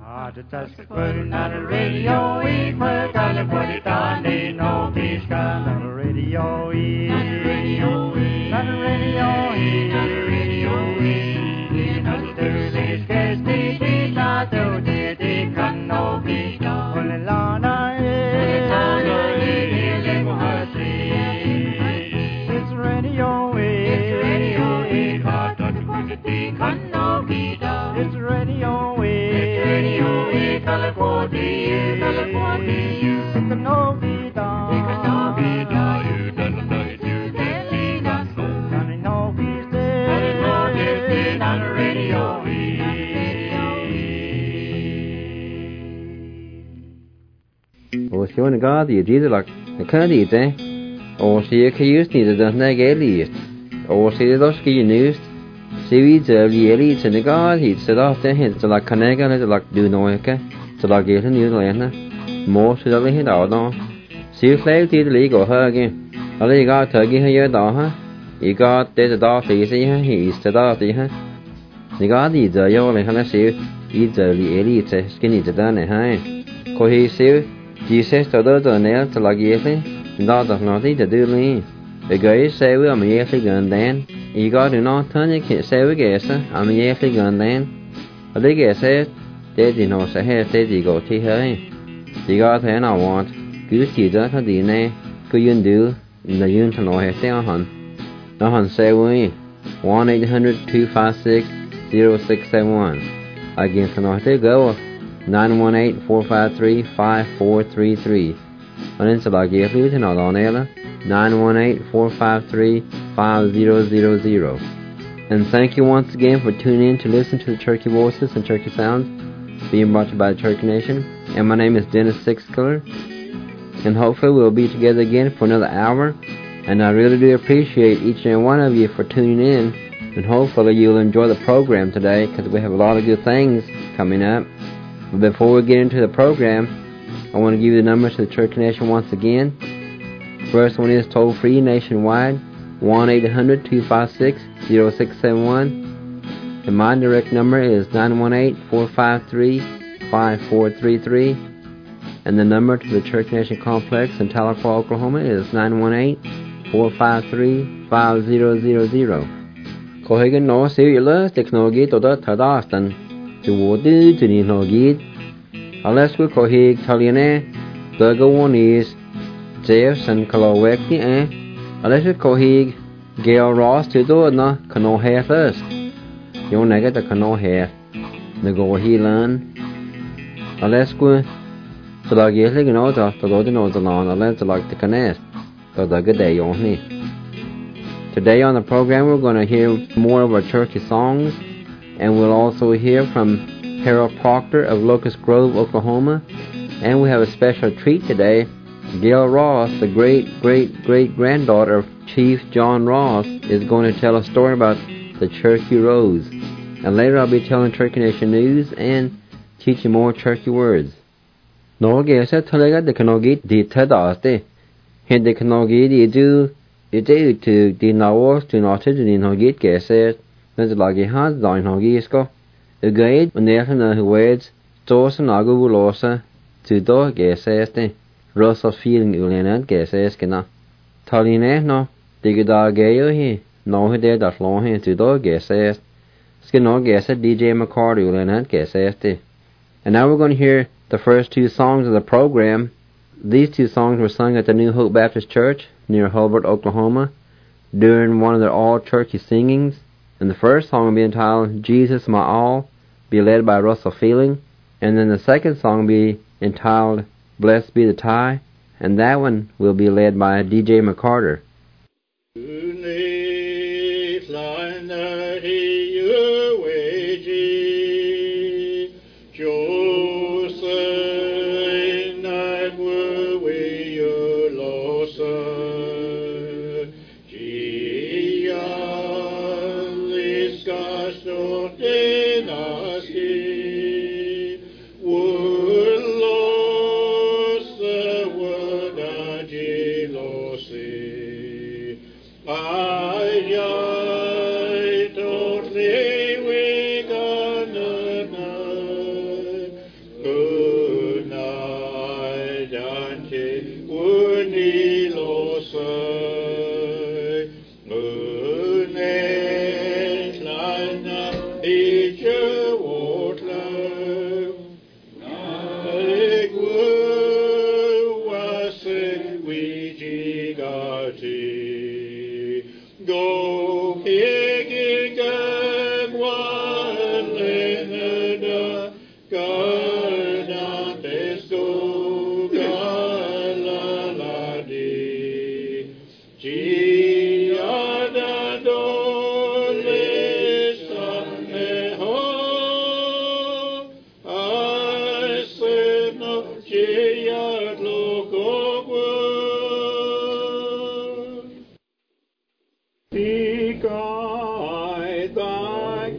Not a radio, we put on the put it on the no fish gun. Not a radio, not a radio, not a radio, not a radio, not a Thursday, scarce the not do the can no fish gun. Only Lana, it's radio, it's radio, hot to put it can no fish gun. It's radio, California, California, it can no be done. It can no be done. You don't know it, you can't see that. Can it no be said? Can it no be said on the radio? Og så en gang de det lagt, det kan de det. Og så jeg kan just det der nægelig. Og så det der skal news. Så vi der lige til det gang hit, så der det helt så lagt kanæger det lagt du noget ikke. Så der gælder New Zealand. Mor så der helt af der. Så flere tid det ligger høje. Og det går tøge her der ha. I går det der så se her i stedet det her. Det går de der jo le han se i der lige til skal ni der ne ha. Ko he se de sidste der nær til lagt det. Der noget det det lige. Det gør I se ud om jeg fik en dan. I går det nok tønne kan se ud gæse om jeg fik en dan. Og det kan se det de når så her det de går til her. De går til en award. Gud siger der de ne. Kunne du når du til noget her han. Når han ser ud 1-800-256-0671. Again til noget det går 918-453-5433. Og den så lager jeg til noget andet. 918-453-5000. And thank you once again for tuning in to listen to the Cherokee Voices and Cherokee Sounds being brought to you by the Cherokee Nation. And my name is Dennis Sixkiller. And hopefully we'll be together again for another hour. And I really do appreciate each and every one of you for tuning in. And hopefully you'll enjoy the program today because we have a lot of good things coming up. But before we get into the program, I want to give you the numbers to the Cherokee Nation once again. First one is toll-free nationwide, 1-800-256-0671. And my direct number is 918-453-5433. And the number to the Cherokee Nation Complex in Tahlequah, Oklahoma is 918-453-5000. Kohigan no serious technology to the Tadastan. To what do to the Nogid? Unless we Kohig Taliane, the go one is Jeff and Kalaweki, unless we Kohig Gail Ross to do no cano hair first. You nugget the cano hair. The go he learn. Unless we so like you know the knows along, unless like the canest. So the good day on me. Today on the program we're going to hear more of our Cherokee songs, and we'll also hear from Harold Proctor of Locust Grove, Oklahoma, and we have a special treat today. Gail Ross, the great-great-great-granddaughter of Chief John Ross, is going to tell a story about the Cherokee Rose. And later I'll be telling Cherokee Nation news and teaching more Cherokee words. No, guess I tell you that can get the Tadaste. Hit the Kanogi, the do to the Nawas to not to the Nogit guess it. There's like a hand down Hogisko. The guide when they have who words, Tos and Agu Losa to do guess it. Russell feeling Ulian guess eskina. Taline no, the good gayo he, no he did that long he to do guess it. Skin no guess it DJ McCarty Ulian guess it. And now we're going to hear the first two songs of the program. These two songs were sung at the New Hope Baptist Church near Hulbert, Oklahoma, during one of their all-Cherokee singings. And the first song will be entitled Jesus My All, be led by Russell Feeling. And then the second song will be entitled Blessed Be the Tie, and that one will be led by DJ McCarter.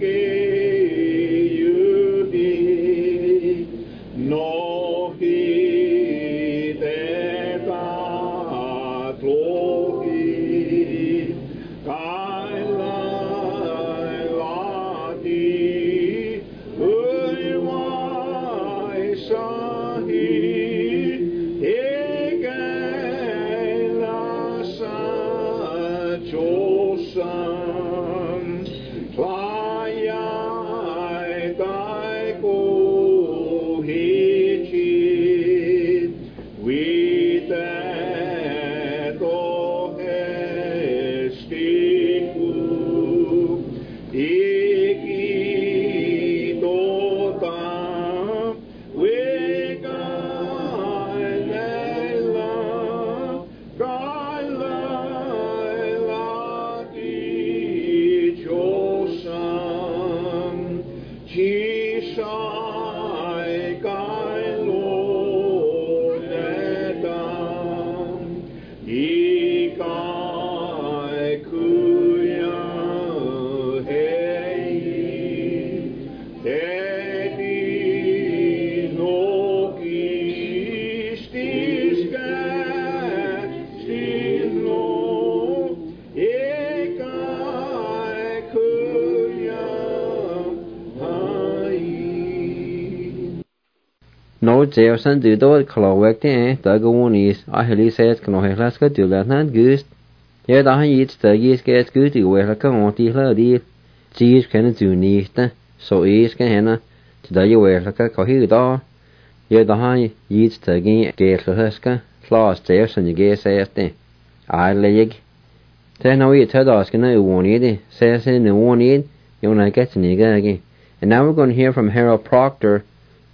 No Jefferson do do Kalawekte Dagawonis Ahili says Kanohelaska do Lieutenant Gust. Here the Hayits Tuggies gets good to wear like a monty lady. Cheese can do neat, so ease can henna to the wear like a cohida. Here the Hayits Tuggy get Lahuska, Claus Jefferson you guess este. I leg. Then now we tell us can I won't eat, says in the won't eat, you're not getting nigga again. And now we're going to hear from Harold Proctor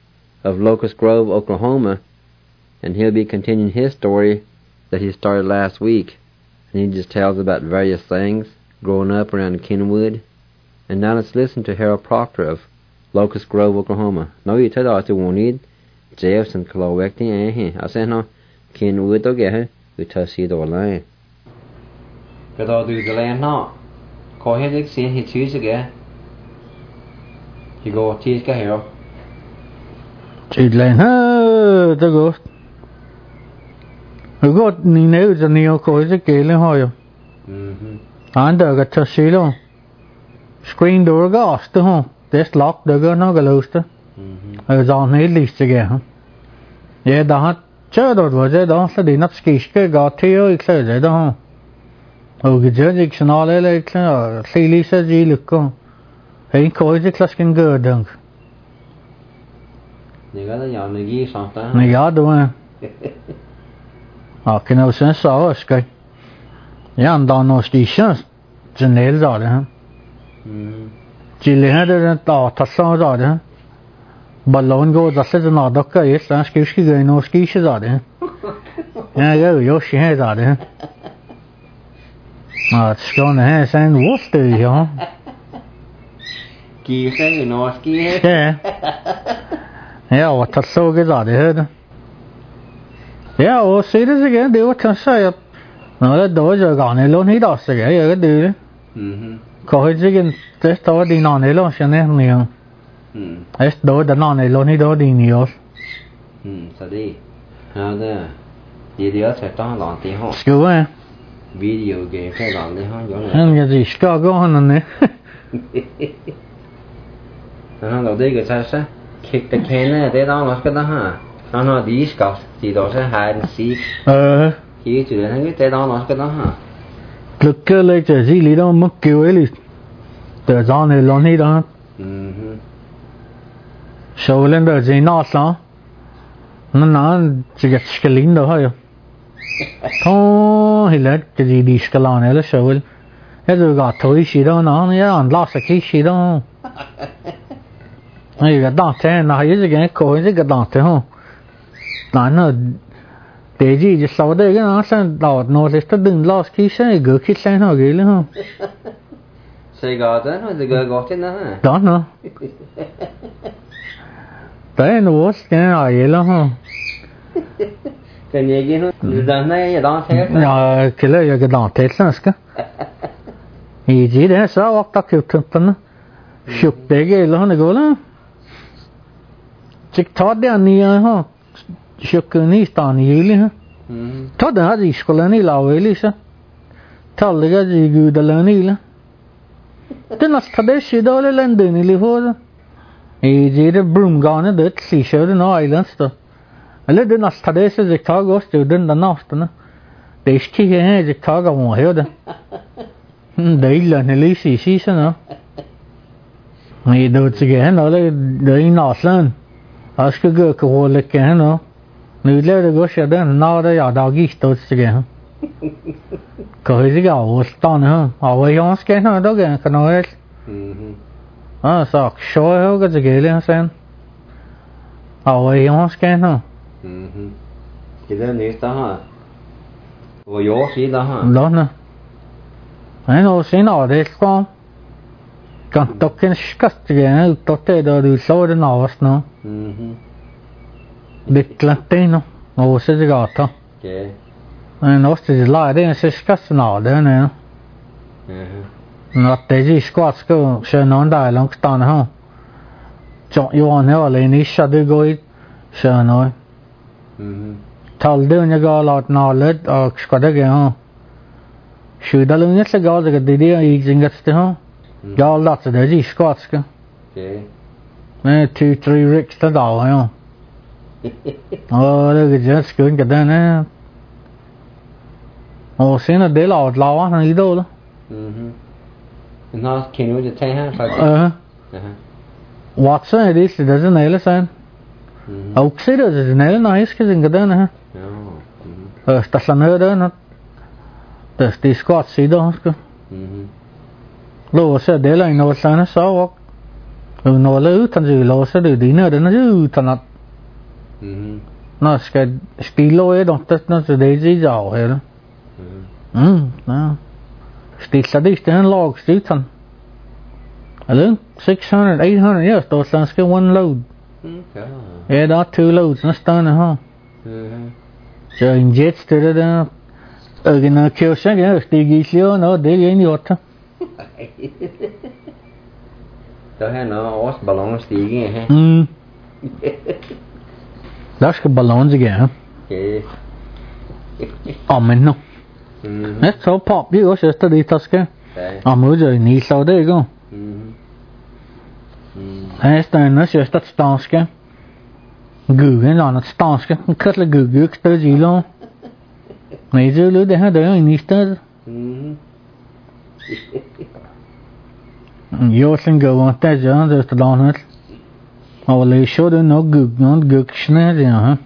of Locust Grove, Oklahoma, and he'll be continuing his story that he started last week. And he just tells about various things growing up around Kenwood. And now let's listen to Harold Proctor of Locust Grove, Oklahoma. Now you tell us to won't need Jefferson Kalawekti, I say no, Kenwood to get her, we touch it all line. But I'll do the land now. Call him to see he choose again. You go teach Harold. Chị lên ha, tôi go. Go ni nếu cho nhiều coi sẽ kể lên hỏi. Anh đã gặp cho xí luôn. Screen door gas đó hả? This lock đó có nó cái lối đó. Rồi này list cái hả? Vậy đó chơi đó rồi đó sẽ đi nắp ski cái gạt theo cái cái đó hả? Cái chơi cái nào lại cái xí lý sẽ gì được không? Hay coi cái class kinh gỡ được. Này giá đúng không? Cái nào sẽ sao cái? Ya anh đang nói gì chứ? Chân lên rồi đấy hả? Chỉ lên đó tao thật sao rồi đấy? Balloon go ra sẽ nó đọc cái sáng cái người nói cái gì rồi đấy? Ya cái yếu gì hết rồi đấy? Cái này sẽ what từ hả? Kỳ sẽ người nói cái hết. Ja, och ta såg det där. Ja, och så det så det var kanske när det då jag går ner lån idag så jag det. Kommer ju det står det någon ner lån sen är det då det någon ner lån idag det ni oss. Så det. Ja det. Det är så att lån det har. Ska video game cái lån det har gjort. Jag det ska gå han nej. Han då det cái så kick the can det đó nó cái đó ha nó discuss thì đó sẽ hide and seek khi chủ đề cái det đó nó cái đó ha lực cái lấy cái gì lý đó mất kêu ấy đi từ đó này lo này đó sau lên đó gì nó sao nó chỉ cái lính đó thôi thôi thì là cái gì discuss này là sau lên cái rồi gặp thôi gì đó nó ăn lót cái gì đó này cái đàn thế nào hay cái coi cái đàn thế không? Nó để gì chứ sau đây cái nó sang đào nó sẽ đừng lo khi sẽ gửi khi sang nó gửi luôn không? Sẽ gõ thế nó gửi thế nó hả? Đó nó. Đấy nó cái nào vậy luôn không? Cái này cái nó đàn này cái đàn thế. Cái này cái đàn thế sao cái? Ý gì đấy sao tao kêu thằng Shuk det gäller han går la. Chick tar det ni ha. Shuk ni stan yili ha. Ta det hade skolan ni la Elisa. Talliga ji gudalani la. Den nästa det skidale London i lihoda. Det broom gone det seashore no islands då. Eller den nästa det så det tar går student den nästa. Det är stiga här det tar går här. Det är la ni si så no. Nej då tycker jag nå det är nästan. Jag ska gå och hålla kan no. Nu lär det gå så den när det jag dagis då tycker jag. Cái gì cả, tao nữa, vậy không cái nào đó cái nói, sao soi cái gì lên xem, vậy không cái nào, cái đó này sao hả, tôi nhớ gì đó hả, đó nè, anh nói gì nào đấy con, còn tôi cái cái gì tôi thấy đó được số đó nào đó, biết là tên nó, nói gì cả thôi. En osti la det se skasna det ne. Not det ji skotsko se non dai långt stan ha. Jo Johan har le ni shade goi se no. Tal det ni ga lat na let och skada ge ha. Shuda lu ni se ga det det I jingat ste ha. Ga lat det ji skotsko. Ne 2-3 riks ta da ha. Det just skun cái ne. Sen är det låt han I då. Nå kan du det här faktiskt. Watson är det det näla sen. Också det näla nice ska den där ha. Ja. Stationen där. Det skott sidan ska. Låsa det la in sen så och. Nå la utan ju låsa det dina den ju utan att. Nå ska stilo är då det det ju ja här. Ja. Stilla det en log stutan. Eller 600-800 years då svenska one load. Ja, det 2 loads nästan ha. Så en jet till det ögna kösa ja, stiger ju nå det är ju åt. Det här nå oss ballong stiger här. Där ska ballong igen. Okej. Men no. Det så pop ju också så det taska. Mới rồi ni sau đấy không? Här nó sẽ start stanska. Gud cái nó stanska, cất là gud tới gì luôn. Này chứ lứa để hai đứa ni tới. Yo sen go on ta giờ det står hết. Och le show det nó gud snä det ha.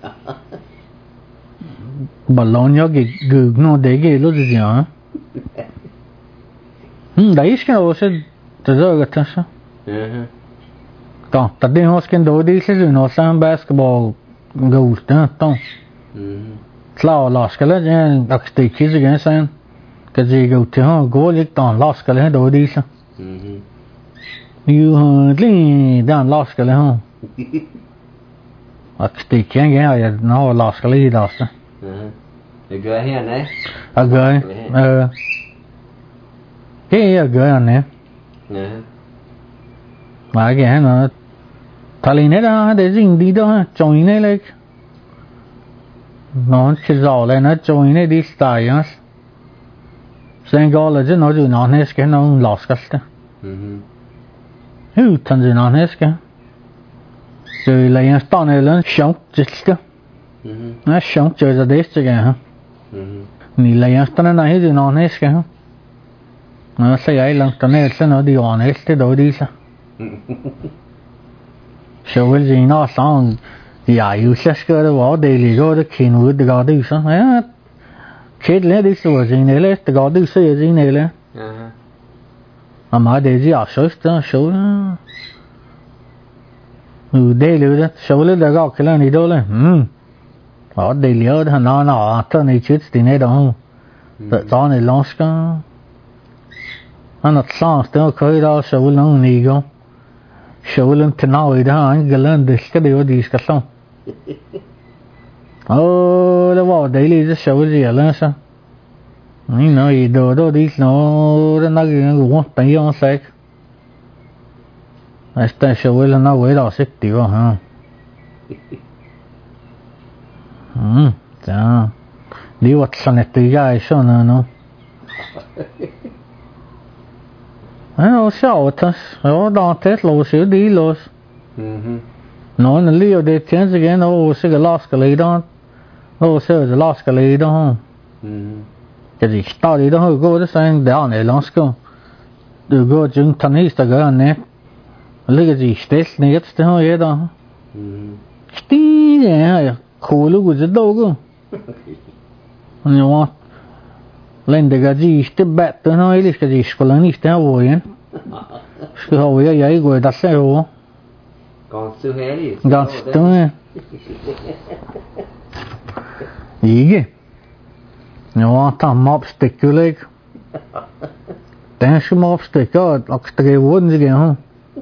Bologna che no dege lo dizia. Dai ska också det där att så. Då det har sken då det är ju sam basketball goals då. Klar la ska det en aktivt igen sen. Cái gì go till ha goal gick då la ska det då det så. Ju hardly dan la ska det ha. Aktivt igen ja no la ska det då så. Det gör här nej. Agay. Cái agay anh nè. Mà cái nó thali này đó để dính đi đó join này lại. Nó chỉ rõ lại nó join này đi style á. Sen går là chứ nó ju nó hết cái nó lost cái. Utan ju nó hết cái. Rồi lại nó tao này lên sống chết cái. Nó sống chơi ra đấy chứ cái. Ni la ya stana na he no ne ska. No se ai lang tane se no di honest do di sa. Showel ji no song ya you ska de wa de li go de kin wood de go di sa. Ya. Kid le di so ji ne le de go di se ji ne le. Ama de ji a show. De le de show le de go kala ni do le. Ở đây liều thằng nó cho này chút thì này đâu, tự do này long ska, anh sao tôi coi đó sầu lòng này go, sầu lòng thế nào vậy đó anh cái lần cái điều gì cái sao, đó vào đây là sầu gì là sao, anh nói đồ đó đi nó cái ngủ tay ông sạch, Este se vuelve una huela sectiva, ha. Ja. Die wat sanettiga eso no. Nó sao tas, nó đo test lo xíu đi lo. Nó là liều để chén gì nó sẽ cái lost cái đó. Nó sẽ cái lost cái đó. Cái gì tao đi đó go đó sang đảo này lost go. Du go chung thân hít ta cái này. Lấy cái gì test này cái đó vậy đó. Tí này khổ lúc cái đâu go. Nó lên để cái gì step back đó nó ấy cái gì skolan nicht der wo igen. Skal vi jeg går der ser jo. Ganske heldig. Ganske. Ikke. Nå ta mobstikkuleg. Den som mobstikker og streven sig igen.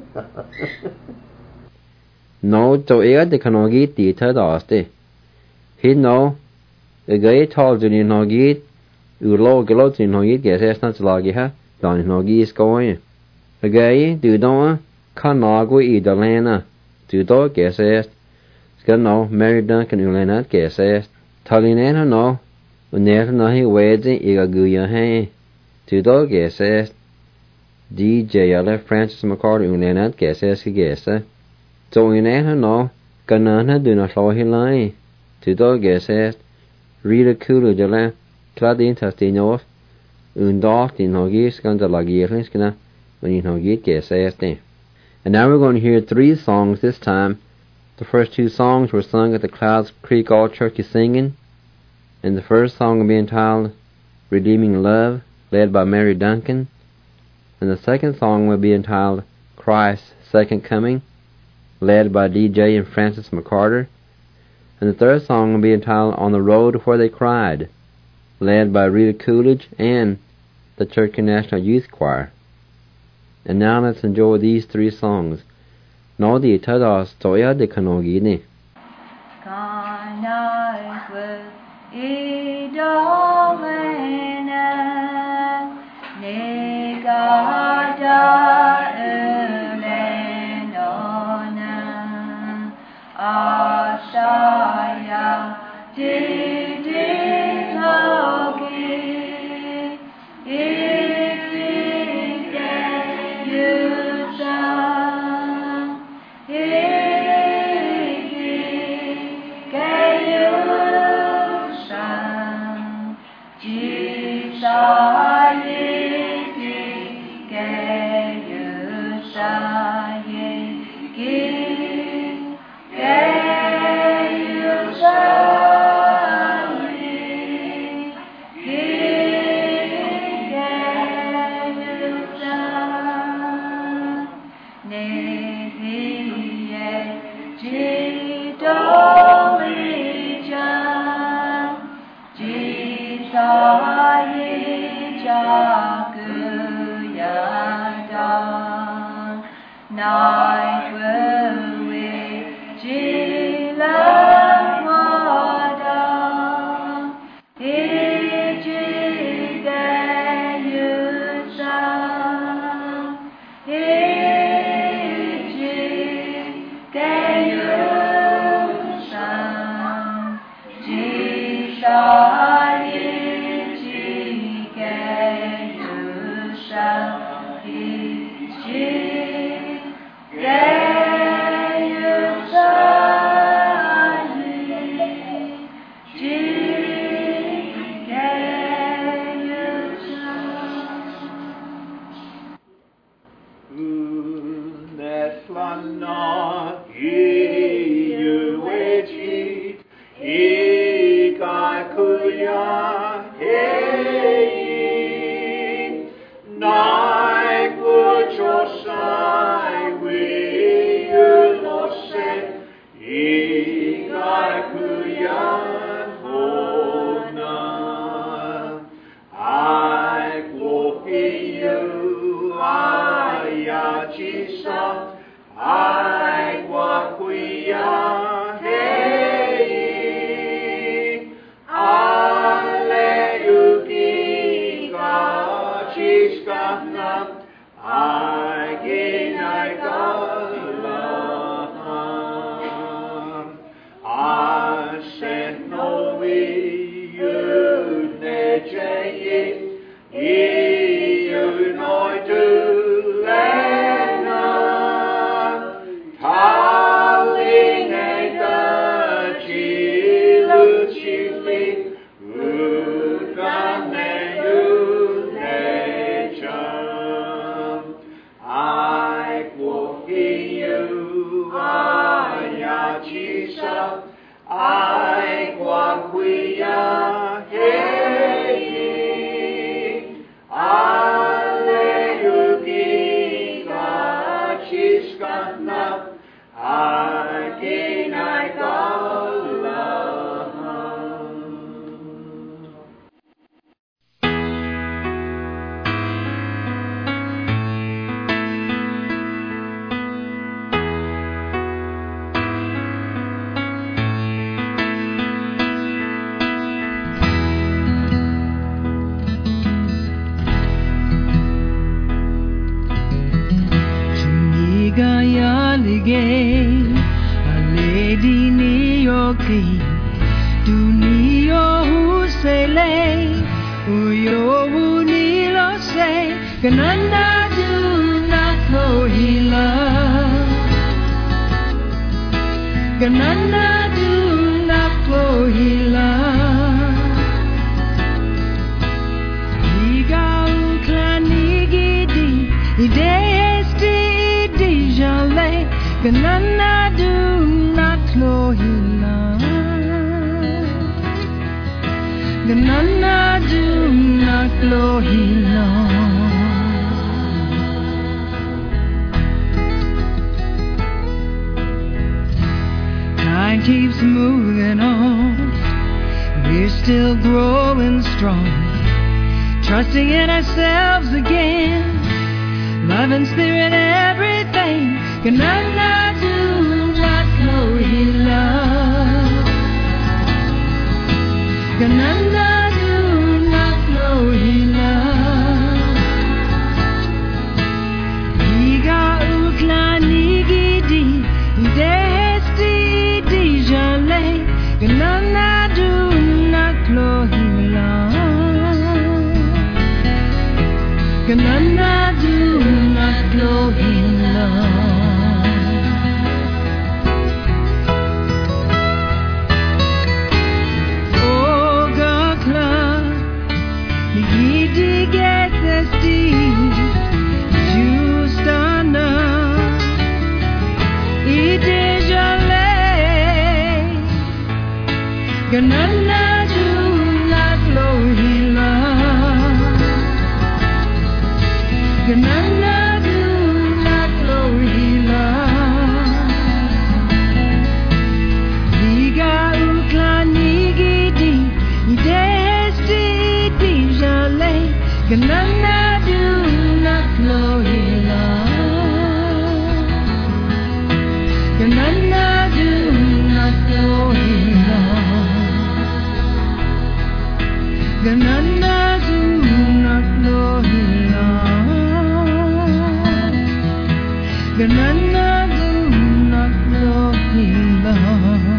Nå, så det kan nok ikke dit her da, det. Hit nå, jeg tal til din nok ikke, ulåg til nok ikke, jeg ser snart laget her, da din nok ikke skal. Jeg du da, kan nok i det lene, du da, jeg ser, skal nå, Mary Duncan ulene, jeg ser, tal din her nå, og nær nå i vedet, jeg guja her, du da, jeg ser, DJ eller Francis McCarter ulene, jeg ser, skal jeg ser. Så en her nå, kan han du nå slå hele i, du da, jeg ser, Rita Coolidge eller, klart in tastinov, dag din hoggy skanda lagirlinskana, when you hoggy get. And now we're going to hear 3 songs this time. The first 2 songs were sung at the Clouds Creek All Turkey Singing, and the first song will be entitled Redeeming Love, led by Mary Duncan, and the second song will be entitled Christ's Second Coming, led by DJ and Francis McCarter, and the third song will be entitled On the Road Where They Cried, led by Rita Coolidge and the Turkey National Youth Choir. And now let's enjoy these 3 songs. Nå de tadas toya de kanogini. I ai qua quia hei alleluia chiskana akinai gala. A lady Nioki, do Nio who say lay, Uyo Unilo say, Gananda do not know he love. Gananda do not know he love. Iga Uklanigidi, Idesti Dijale. Ganana do not lohila. Ganana do not lohila. Time keeps moving on. We're still growing strong, trusting in ourselves again. Love and spirit, everything. Ganana do not know he love. Ganana do not know he love. Iga uklanigidi, desti dijale. Ganana do not know he love. Ganana do not know he love. Ganana do not know he love. Ganana do not know he love. Liga uklanigidi, desti dijale. Ganana do not know he love. Ganana do not know he love. Ganana do not know he love. Ganana do not know he love.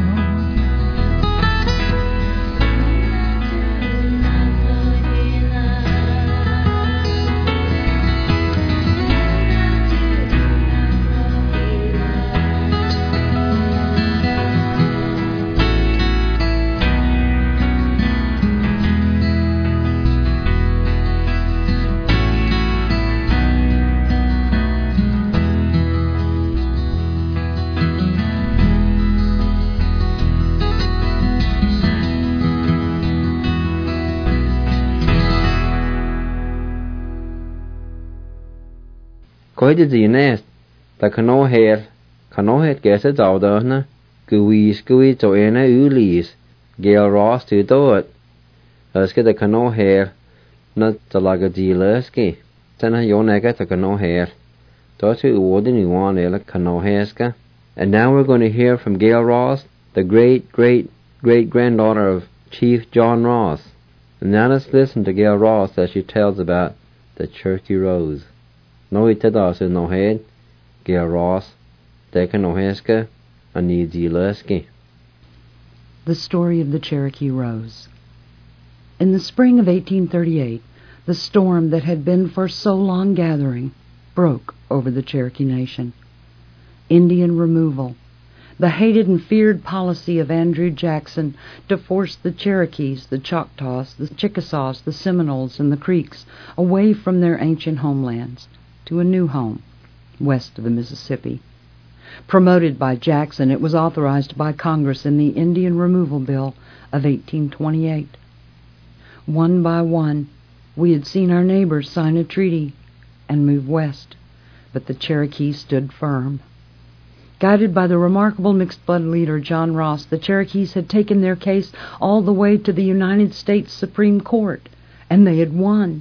Coide dines, da cano het gesa daudana, guis to ena ulis, Gail Ross to do it. Eske da cano hair, not the lagadileski. Tana yonega to cano hair. Dotu uodin yuan ela cano heska. And now we're going to hear from Gail Ross, the great-great-great-granddaughter of Chief John Ross. And now let's listen to Gail Ross as she tells about the Cherokee Rose. No itadas in no head, Gail Ross, Deca no heska, and Nidzileski. The story of the Cherokee Rose. In the spring of 1838, the storm that had been for so long gathering broke over the Cherokee Nation. Indian removal, the hated and feared policy of Andrew Jackson to force the Cherokees, the Choctaws, the Chickasaws, the Seminoles, and the Creeks away from their ancient homelands to a new home west of the Mississippi. Promoted by Jackson, it was authorized by Congress in the Indian Removal Bill of 1828. One by one, we had seen our neighbors sign a treaty and move west, but the Cherokee stood firm. Guided by the remarkable mixed-blood leader John Ross, the Cherokees had taken their case all the way to the United States Supreme Court, and they had won.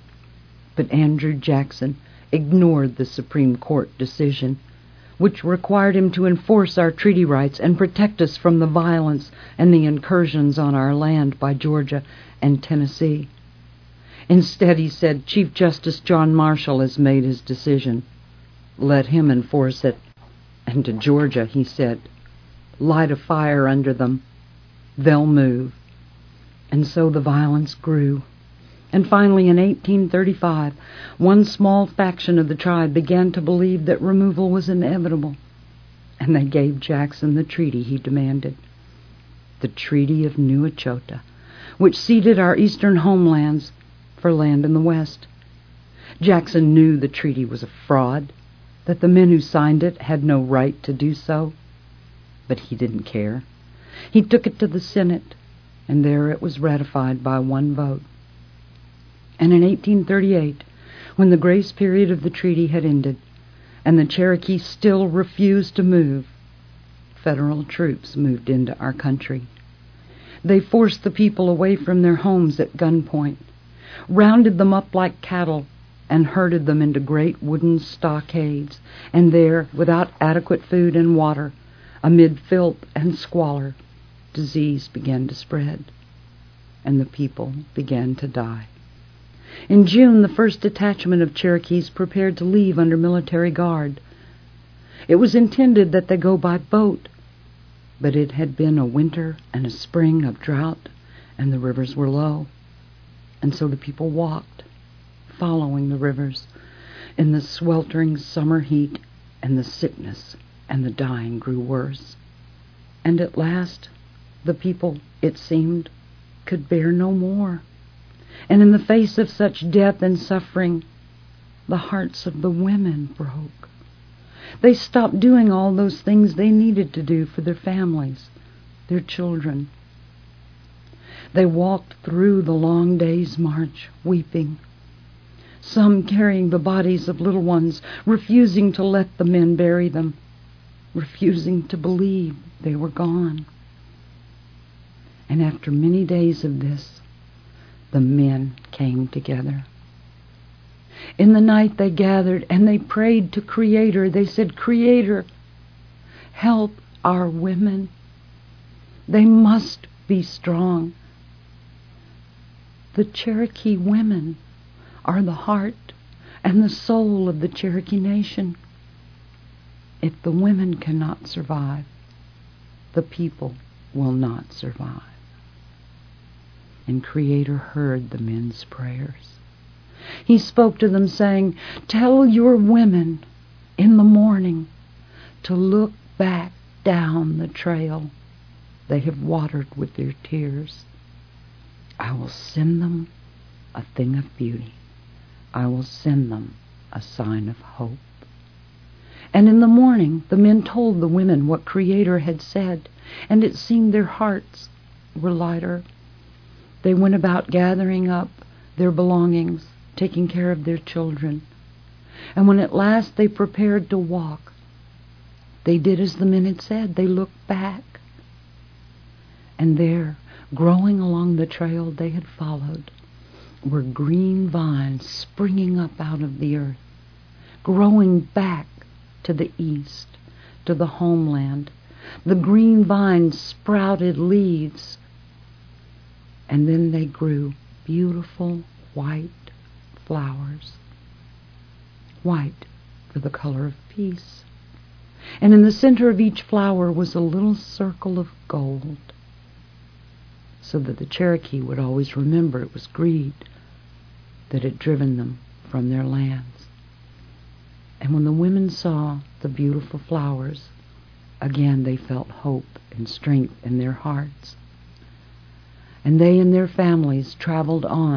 But Andrew Jackson ignored the Supreme Court decision, which required him to enforce our treaty rights and protect us from the violence and the incursions on our land by Georgia and Tennessee. Instead, he said, Chief Justice John Marshall has made his decision. Let him enforce it. And to Georgia, he said, light a fire under them. They'll move. And so the violence grew. And finally, in 1835, one small faction of the tribe began to believe that removal was inevitable, and they gave Jackson the treaty he demanded, the Treaty of New Echota, which ceded our eastern homelands for land in the west. Jackson knew the treaty was a fraud, that the men who signed it had no right to do so, but he didn't care. He took it to the Senate, and there it was ratified by one vote. And in 1838, when the grace period of the treaty had ended, and the Cherokee still refused to move, federal troops moved into our country. They forced the people away from their homes at gunpoint, rounded them up like cattle, and herded them into great wooden stockades, and there, without adequate food and water, amid filth and squalor, disease began to spread, and the people began to die. In June, the first detachment of Cherokees prepared to leave under military guard. It was intended that they go by boat, but it had been a winter and a spring of drought, and the rivers were low, and so the people walked, following the rivers, in the sweltering summer heat, and the sickness and the dying grew worse. And at last, the people, it seemed, could bear no more. And in the face of such death and suffering, the hearts of the women broke. They stopped doing all those things they needed to do for their families, their children. They walked through the long day's march, weeping, some carrying the bodies of little ones, refusing to let the men bury them, refusing to believe they were gone. And after many days of this, the men came together. In the night they gathered and they prayed to Creator. They said, Creator, help our women. They must be strong. The Cherokee women are the heart and the soul of the Cherokee nation. If the women cannot survive, the people will not survive. And Creator heard the men's prayers. He spoke to them saying, tell your women in the morning to look back down the trail they have watered with their tears. I will send them a thing of beauty. I will send them a sign of hope. And in the morning the men told the women what Creator had said, and it seemed their hearts were lighter. They went about gathering up their belongings, taking care of their children. And when at last they prepared to walk, they did as the men had said. They looked back. And there, growing along the trail they had followed, were green vines springing up out of the earth, growing back to the east, to the homeland. The green vines sprouted leaves, and then they grew beautiful white flowers, white for the color of peace. And in the center of each flower was a little circle of gold, so that the Cherokee would always remember it was greed that had driven them from their lands. And when the women saw the beautiful flowers, again they felt hope and strength in their hearts. And they and their families traveled on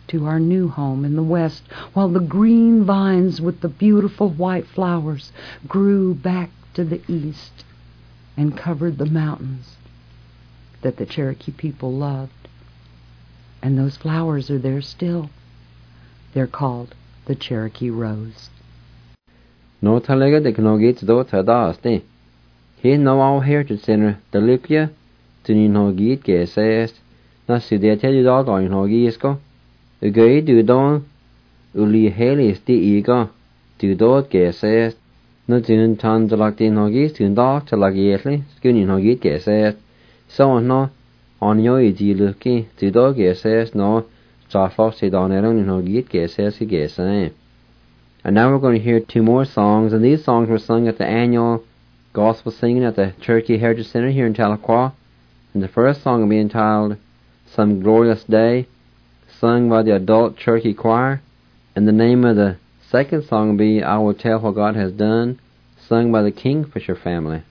to our new home in the west, while the green vines with the beautiful white flowers grew back to the east and covered the mountains that the Cherokee people loved. And those flowers are there still. They're called the Cherokee Rose. No talaga de knogit do tadaasti. He no all here to sinner the lukya to ni no git ge says na sidete du dog on no gisko. Ugay du don uli helis di ego du dot ge says no dun tan de lak di no git dun dog to lag yetli skuni no git ge says so no on yo idi luki du dog ge says no Jaffa said on Aaron no git ge says he ge say. And now we're going to hear two more songs, and these songs were sung at the annual gospel singing at the Cherokee Heritage Center here in Tahlequah. And the first song will be entitled Some Glorious Day, sung by the adult Cherokee choir. And the name of the second song will be I Will Tell What God Has Done, sung by the Kingfisher family.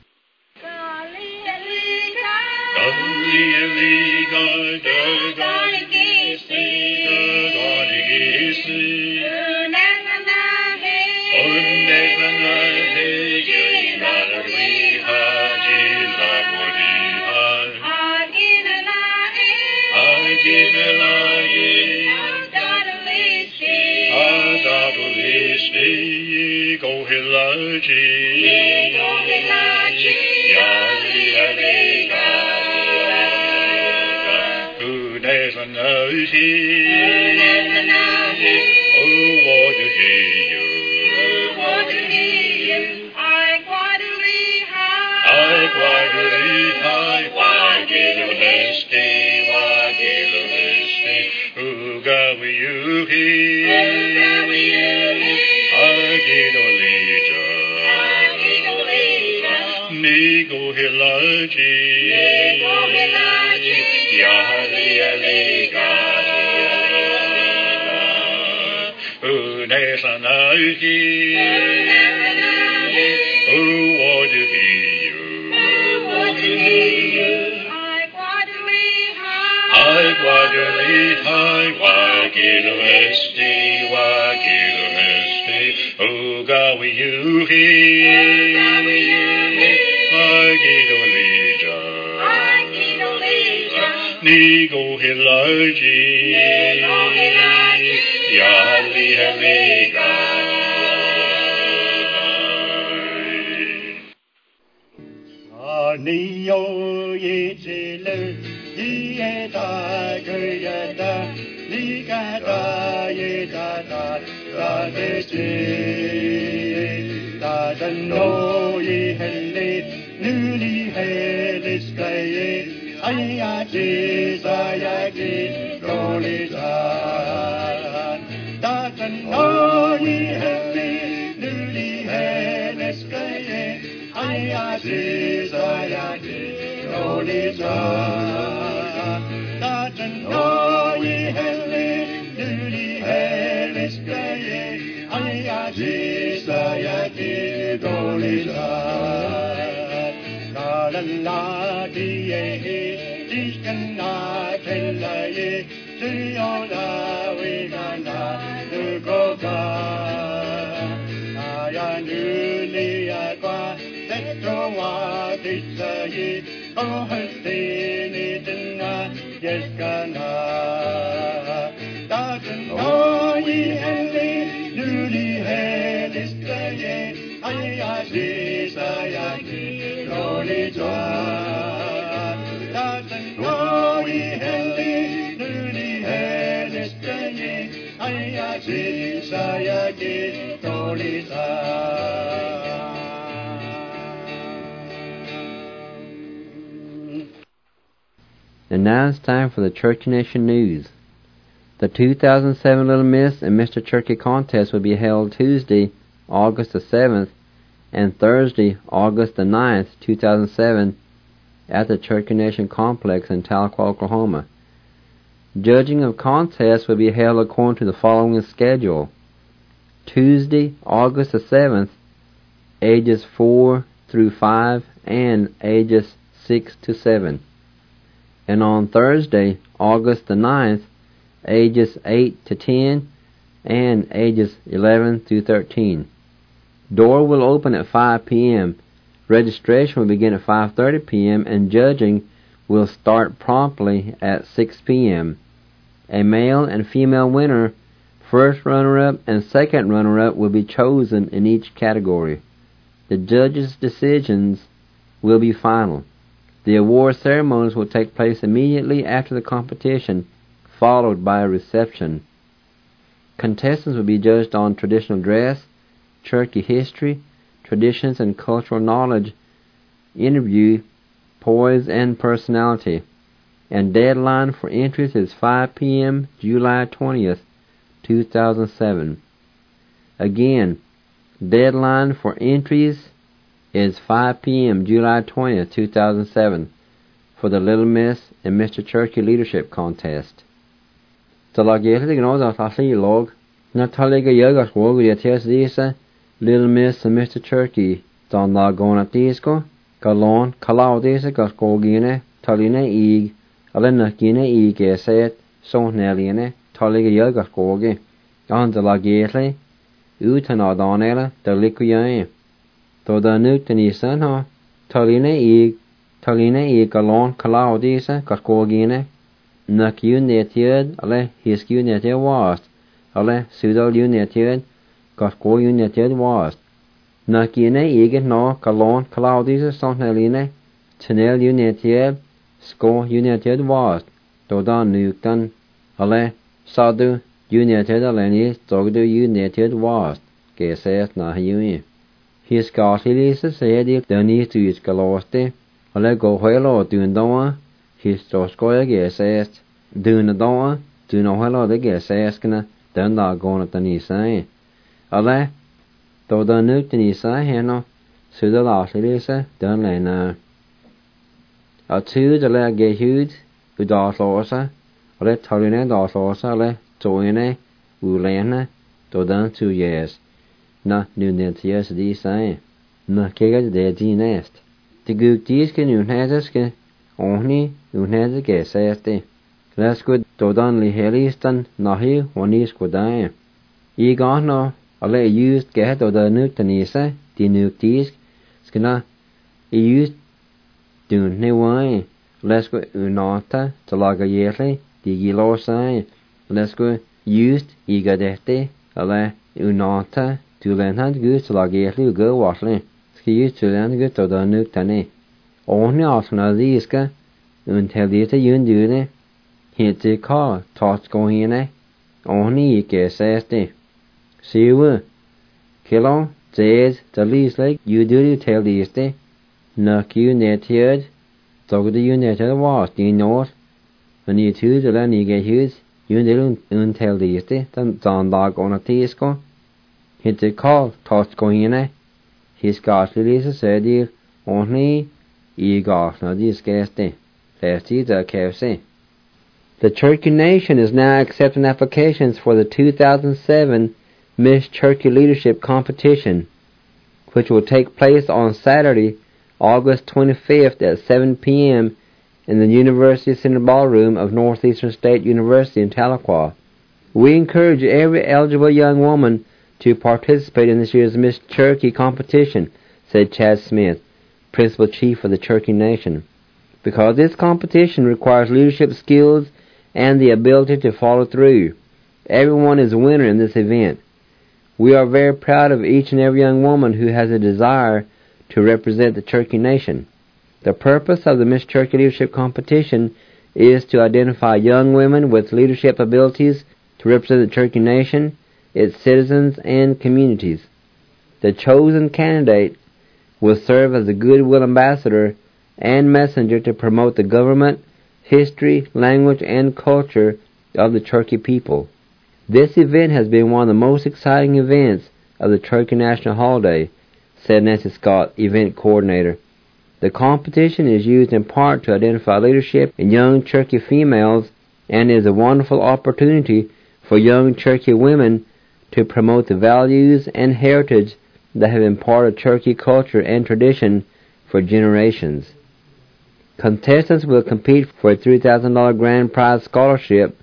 And now it's time for the Cherokee Nation News. The 2007 Little Miss and Mr. Cherokee contest will be held Tuesday, August the 7th, and Thursday, August the 9th, 2007, at the Cherokee Nation Complex in Tahlequah, Oklahoma. Judging of contests will be held according to the following schedule. Tuesday, August the 7th, ages 4 through 5 and ages 6 to 7. And on Thursday, August the 9th, ages 8 to 10, and ages 11 through 13. Door will open at 5 p.m. Registration will begin at 5:30 p.m. and judging will start promptly at 6 p.m. A male and female winner, first runner-up and second runner-up will be chosen in each category. The judges' decisions will be final. The award ceremonies will take place immediately after the competition, followed by a reception. Contestants will be judged on traditional dress, Cherokee history, traditions and cultural knowledge, interview, poise, and personality. And deadline for entries is 5 p.m. July 20th, 2007. Again, deadline for entries is 5 p.m. July 20th, 2007 for the Little Miss and Mr. Cherokee Leadership Contest. Little Miss and Mr. Cherokee don lagona tisco, galon, kalaudisa gaskogine, taline ig, alenakine ig eset, sonneline, talige yogaskoge, on the lagetle, utanadonela, the liquiane. To the nuktanisa no, taline ig galon, kalaudisa gaskogine, nakunietied, ale hiskunietied was, ale pseudolunietied, Gasko united was. Nakine igen no kalon Claudius sonneline, Chanel united, Sko united was. Dodan nuktan, ale sadu united aleni, Zogdu united was. Geset na hui. His Garcilis said if the need to use galoste, ale go hello dundoa, his toscoya geset, dunadoa, duno hello the geseskana, then la gona tanisa. Ale, to the nuktanisa heno, suda lasilisa, dun lena. A two the leg get huge, udaslosa, ale tarine daslosa, ale toine, ulena, to dun 2 years. Na nunetias di say, na kega de di nest. The gook diske nunhetaske, only nunhetake saste. Let's go to dun li helistan, nahi, wanis quadae. Igano. Ale used get or the nuktanisa, the nuktisk, skina, used dun ne way, let's go unata, talaga yerle, the gilo say, let's go used, igadete, ale unata, to learn how to go talaga yerle, go washle, ski used to learn good or the nuktane. Only asana diska, until this a yundune, hit the car, tots go in, only ike saste. See you, Kilo, Jazz, the least like you do tell these day. Knock you net here, so the unit was, do you know it? When you two the land you get huge, you don't tell these day, then Don Dog on a tisco. Hit the call, tossed going in. His got Lisa said you, only you got no this gas day. Let's see the KFC. The Cherokee Nation is now accepting applications for the 2007 Miss Cherokee Leadership Competition, which will take place on Saturday, August 25th at 7 p.m. in the University Center Ballroom of Northeastern State University in Tahlequah. We encourage every eligible young woman to participate in this year's Miss Cherokee competition, said Chad Smith, Principal Chief of the Cherokee Nation, because this competition requires leadership skills and the ability to follow through. Everyone is a winner in this event. We are very proud of each and every young woman who has a desire to represent the Cherokee Nation. The purpose of the Miss Cherokee Leadership Competition is to identify young women with leadership abilities to represent the Cherokee Nation, its citizens, and communities. The chosen candidate will serve as a goodwill ambassador and messenger to promote the government, history, language, and culture of the Cherokee people. This event has been one of the most exciting events of the Cherokee National Holiday, said Nancy Scott, event coordinator. The competition is used in part to identify leadership in young Cherokee females and is a wonderful opportunity for young Cherokee women to promote the values and heritage that have been part of Cherokee culture and tradition for generations. Contestants will compete for a $3,000 grand prize scholarship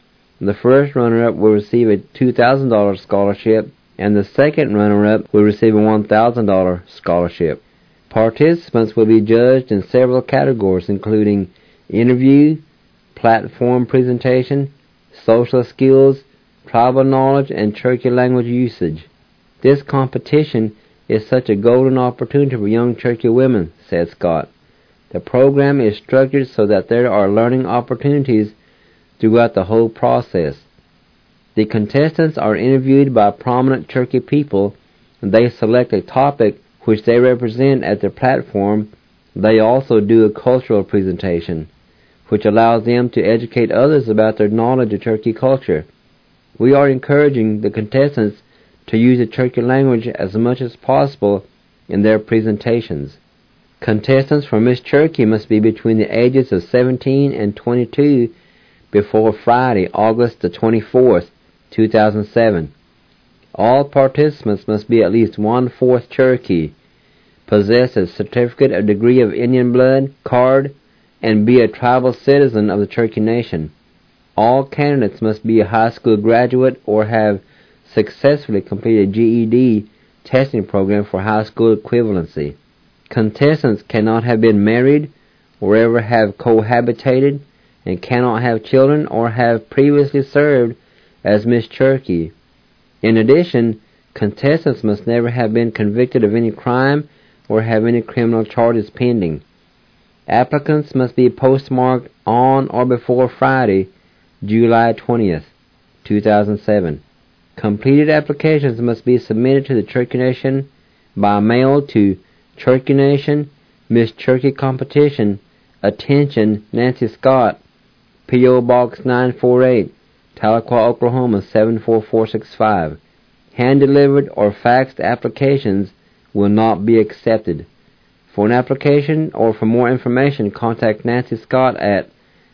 The first runner-up will receive a $2,000 scholarship, and the second runner-up will receive a $1,000 scholarship. Participants will be judged in several categories, including interview, platform presentation, social skills, tribal knowledge, and Cherokee language usage. This competition is such a golden opportunity for young Cherokee women, said Scott. The program is structured so that there are learning opportunities throughout the whole process. The contestants are interviewed by prominent Cherokee people, and they select a topic which they represent at their platform. They also do a cultural presentation, which allows them to educate others about their knowledge of Cherokee culture. We are encouraging the contestants to use the Cherokee language as much as possible in their presentations. Contestants for Miss Cherokee must be between the ages of 17 and 22 before Friday, August the 24th, 2007. All participants must be at least 1/4 Cherokee, possess a certificate of degree of Indian blood card, and be a tribal citizen of the Cherokee Nation. All candidates must be a high school graduate or have successfully completed GED testing program for high school equivalency. Contestants cannot have been married or ever have cohabitated, and cannot have children or have previously served as Miss Cherokee. In addition, contestants must never have been convicted of any crime or have any criminal charges pending. Applicants must be postmarked on or before Friday, July 20th, 2007. Completed applications must be submitted to the Cherokee Nation by mail to Cherokee Nation, Miss Cherokee Competition, Attention, Nancy Scott, P.O. Box 948, Tahlequah, Oklahoma 74465. Hand-delivered or faxed applications will not be accepted. For an application or for more information, contact Nancy Scott at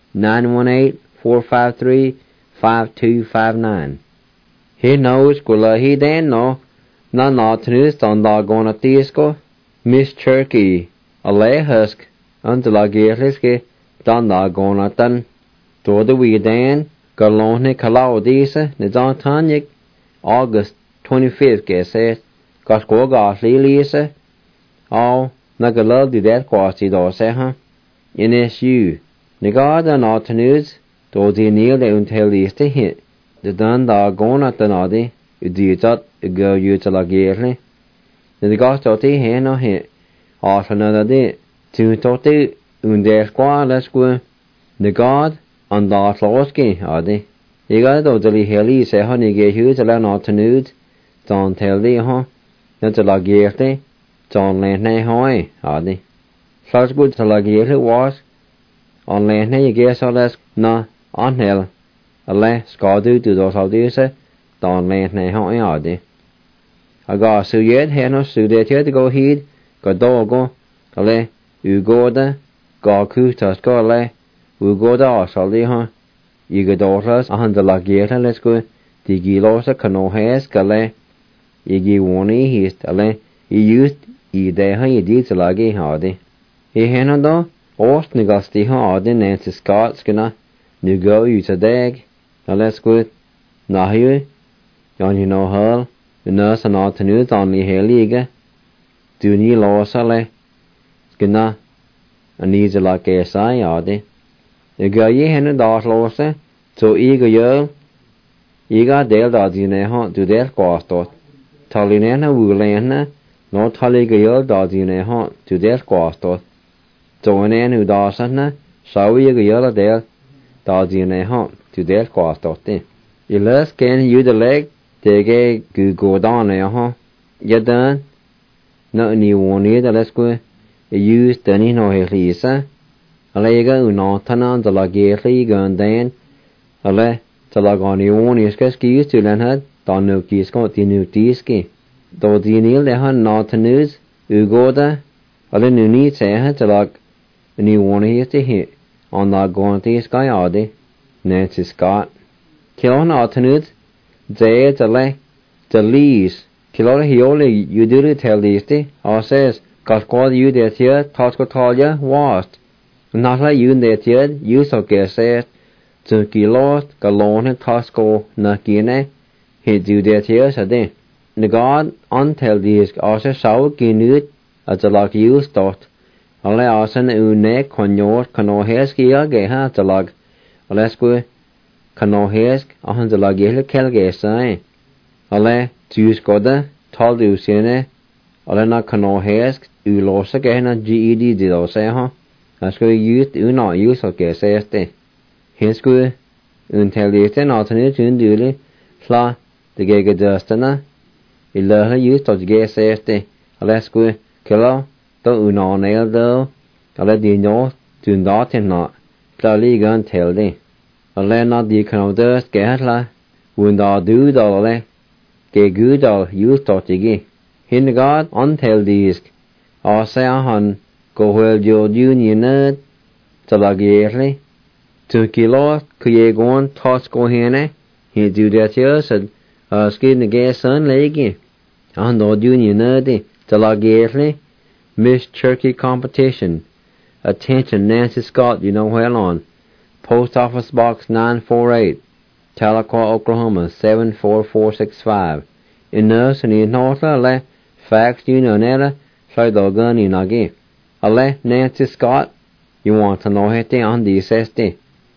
918-453-5259. He knows gula he dan no na tenus on da gona tisko Miss Cherokee ale husk until gerliske dan da gona tan to the we dan galone kalau disa ne dan tanik August 25th geses gas go gas lisa all nagala di that quasi do se ha NSU negada na tenus to the neil de until liste hit the dan da gona tanadi uditat go utilagirli the gas toti he no hit off another day to toti under squad let's go the god on da floski adi you got to the heli se honey ge hu to la not nude don't tell the ho not to lagirli don't land ne hoy adi such good to lagirli was on land ne you guess all that's na on hell alle skal du då så det så dan land ne hoy adi aga su yet he no su det to go hid go dogo alle u goda ga ku ta skole u goda så det ha I godorlas han de lagera let's go de gilosa kano has kale I gi woni hist ale I used I de ha I dit lagi hade I hena do ost negasti ha ade Nancy Scott skna nu go you to dag let's go na here you know her the nurse and all tenu only heliga do ni losa le skna ani de lagi sai ade the go ye hena do losa so I go I del da dine ha do der kwastot talinena wulena no taliga da dine ha do der kwastot so enen u da sanna sawi go del da dine ha do der kwastot I les ken you the leg tege go down ha yadan no ni woni da let's go use tani no helisa alega no tanan da lageri gandan ale talagani woni iske to len had dan no kisko ti nu tiski do dinil de han not news ugoda ale nu ni se ha talag ni woni te hit on the gonti sky ade Nancy Scott kilon atnud de tale the lease kilor hiole you do it tell liste or says got call you there here tasko talya was not like you there here you so guess to kilo galon Tosco na gine he do that here sa de the god until these also saw ginut as a log used dot alle asen une konyor kano heski ge ha the log alesque kano hesk on the log hele kelge sai alle tus goda told you sene alle na kano hesk u losa ge na ged de do say ha asco youth u no use of ge say este hesku until the alternate tune dule fla de ge dustana illa youth of ge say este alesque kilo to u no nail do alle di no tu not and not clearly gun tell de alle na di kano ge la unda do dole ge good all youth to ge hin god until these or say han go well your union to lagierly to kilo kuye gon toss go hene he do that here said skin the gas sun legi on the union de to lagierly Miss Turkey competition attention Nancy Scott you know well on Post Office Box 948 Tahlequah Oklahoma 74465 in nurse and in north le fax you know nera fly dogan in agi ale Nancy Scott you want to know hete on the SSD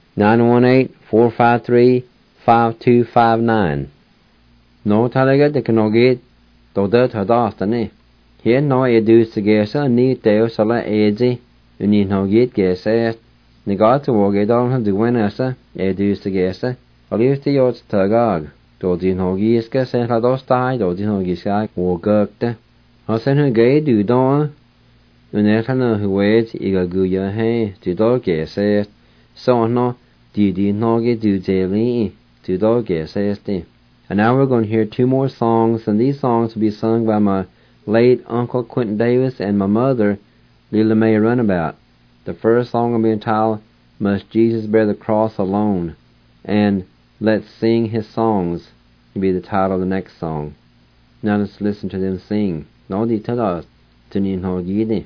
918-453-5259 no talaga de kanoge do da thadastane here no edu sigesa ni deo sala ezi uni no git gesa negatu woge don du wenasa edu sigesa alifti yot tagag do din hogi iska sen hadostai do din hogi sai wogakte asen hu ge du don unetana huwet iga guya he du do gesa so no di no ge du daily du do gesa este. And now we're going to hear two more songs, and these songs will be sung by my late Uncle Quentin Davis and my mother, Lila Mae Runabout. The first song will be entitled, Must Jesus Bear the Cross Alone? And Let's Sing His Songs will be the title of the next song. Now let's listen to them sing. No di tada, tunin ho gidi.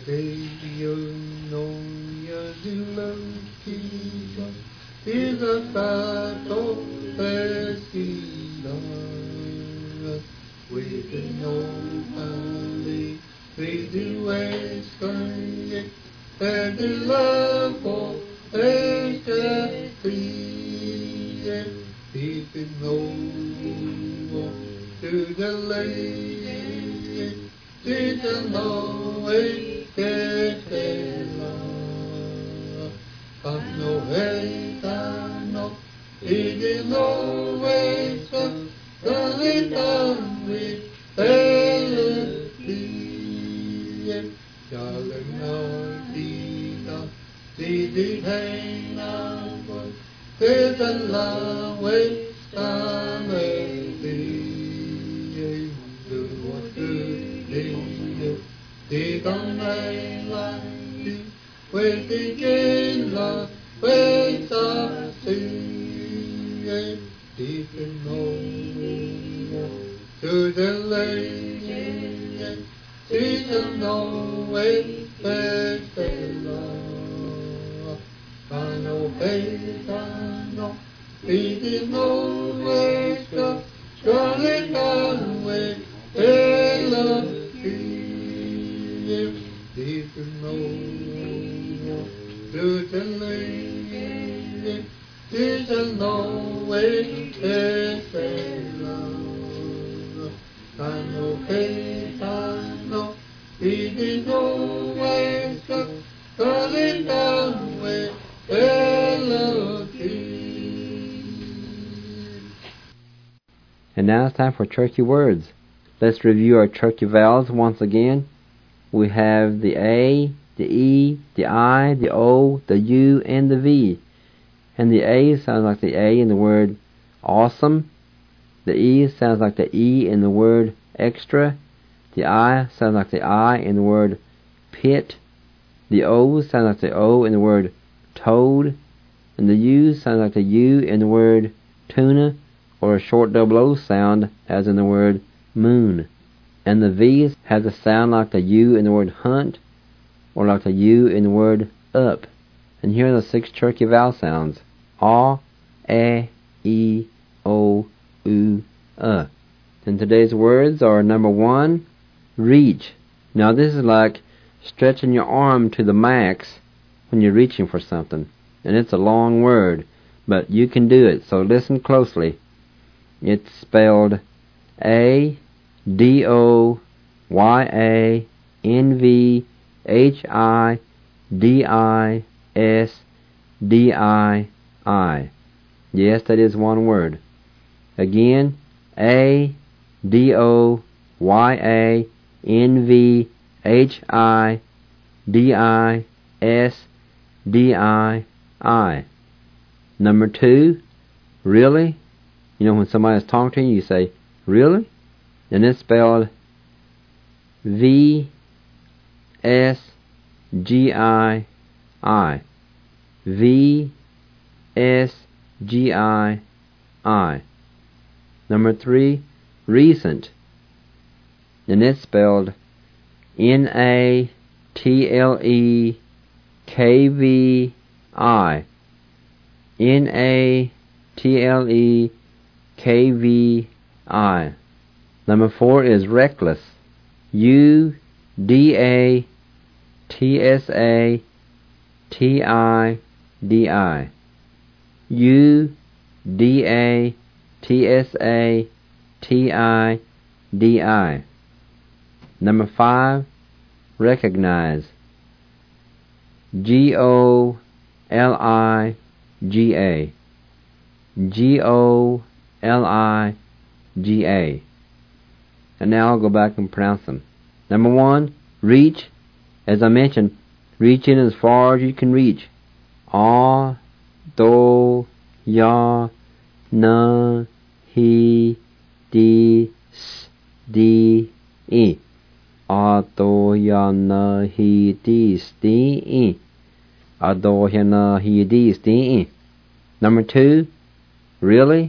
Savior, know your love is a battle that he loves. With no valley, they do escape, and the love for ecstasy. People know to the lake, to the lowest no way, no, it is always the done with melody. Darling, no, the pain of us, there's a long way down do what good they don't like you, with the game love, with the sea, deep in to the lake, see the Norway, there's the love. I know, faith, I know, it is always the surely done with melody. Deep in to the lake, see the Norway, there's the love. I know, faith, I know, it is always the surely done with melody. And now it's time for Turkey words. Let's review our Turkey vowels once again. We have the A, the E, the I, the O, the U, and the V. And the A sounds like the A in the word awesome. The E sounds like the E in the word extra. The I sounds like the I in the word pit. The O sounds like the O in the word toad. And the U sounds like the U in the word tuna, or a short double O sound as in the word moon. And the V has a sound like the U in the word hunt, or like the U in the word up. And here are the 6 Turkey vowel sounds: A, E, O, U, And today's words are number 1, reach. Now this is like stretching your arm to the max when you're reaching for something. And it's a long word, but you can do it, so listen closely. It's spelled ADOYANVHIDISDII. Yes, that is one word. Again, ADOYANVHIDISDII. Number 2, really? You know, when somebody is talking to you, you say, really? And it's spelled VSGII. VSGII. Number 3, recent. And it's spelled NATLEKVI. NATLEKVI. Number 4 is reckless. UDATSATIDI. UDATSATIDI. Number 5, recognize. GOLIGA. GOLIGA. And now I'll go back and pronounce them. Number 1, reach. As I mentioned, reach in as far as you can reach. A, do, ya, na, he, di, s, di, e. A, do, ya, na, he, di, s, di, e. A, do, ya, na, he, di, s, di, e. Number 2, really?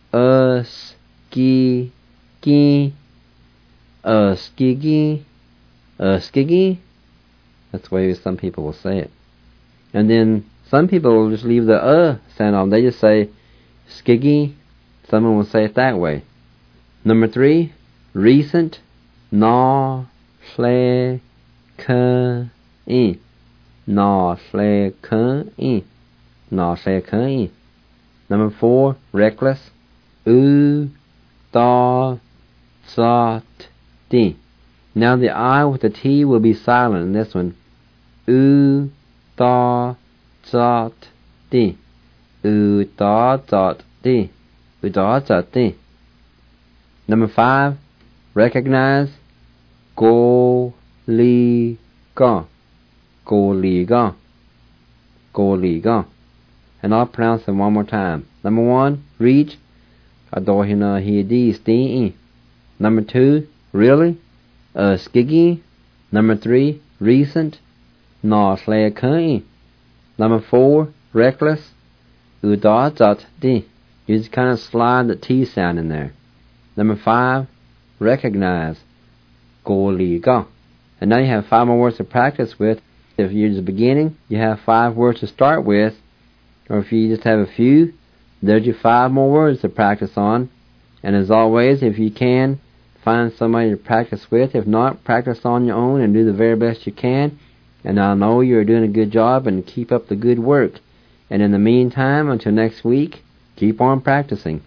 Ski, gi, skiggy, skiggy. That's the way some people will say it. And then some people will just leave the sound on. They just say skiggy. Someone will say it that way. Number 3, recent, na, fle, ke, I. Na, fle, ke, I. Na, fle, ke, I. Number 4, reckless, u, da, zat, ti. Now the I with the T will be silent in this one. U, da, zat, ti. U, da, zat, ti. U, da, zat, ti. Number 5, recognize, go, li, ga. Go, li, ga. Go, li, ga. And I'll pronounce them one more time. Number 1, reach. Adohina hidi sti. Number 2, really. Skiggy. Number 3, recent. Na slay kai. Number 4, reckless. Udazat di. You just kind of slide the T sound in there. Number 5, recognize. Go li ga. And now you have 5 more words to practice with. If you're just beginning, you have 5 words to start with. Or if you just have a few, there's your 5 more words to practice on. And as always, if you can, find somebody to practice with. If not, practice on your own and do the very best you can. And I know you're doing a good job and keep up the good work. And in the meantime, until next week, keep on practicing.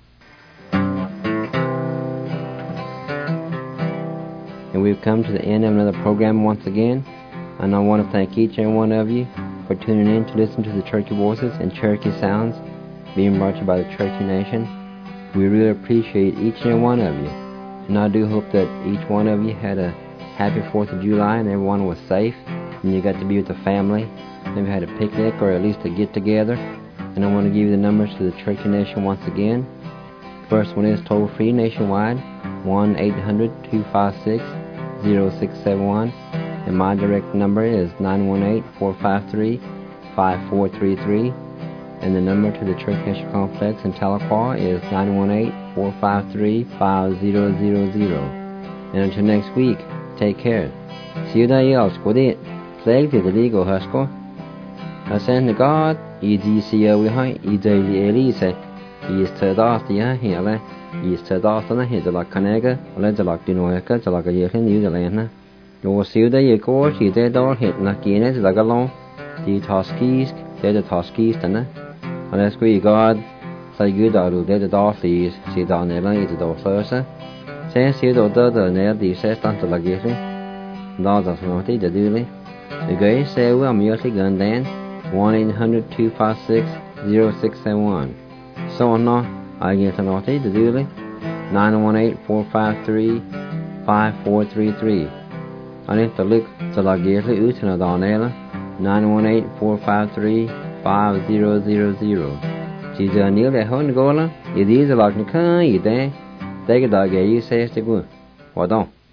And we've come to the end of another program once again. And I want to thank each and one of you for tuning in to listen to the Cherokee Voices and Cherokee Sounds being brought to you by the Cherokee Nation. We really appreciate each and one of you. And I do hope that each one of you had a happy 4th of July and everyone was safe and you got to be with the family. Maybe had a picnic or at least a get-together. And I want to give you the numbers to the Cherokee Nation once again. First one is toll-free nationwide, 1-800-256-0671. And my direct number is 918-453-5433. And the number to the Cherokee Nation Complex in Tahlequah is 918-453-5000. And until next week, take care. See you day else, go it. Flag to the legal husko. I send the God, EGCO behind EJ Elise. Is to das the here, is to das on the head like Canega, let the lock dinoeka, to like a year in New Zealand. You will see the Yako, she did all hit Nakinet like a long. The Toskies, they're the Toskies, and let's go, God. Say good, I do the Dorothies, see down there, it's the Dorthosa. Say, see the other near the sestant to like getting. Dogs of naughty, the duly. The guy say, well, I'm usually gun then. 1-800-256-0671. So on, I get to naughty, the duly. 918-453-5433. I need to look to like getting ut in a Donella. 918-453-5000. She's a near the home gola. It is like the car, you there. Take a dog, you say it's the good. What don't?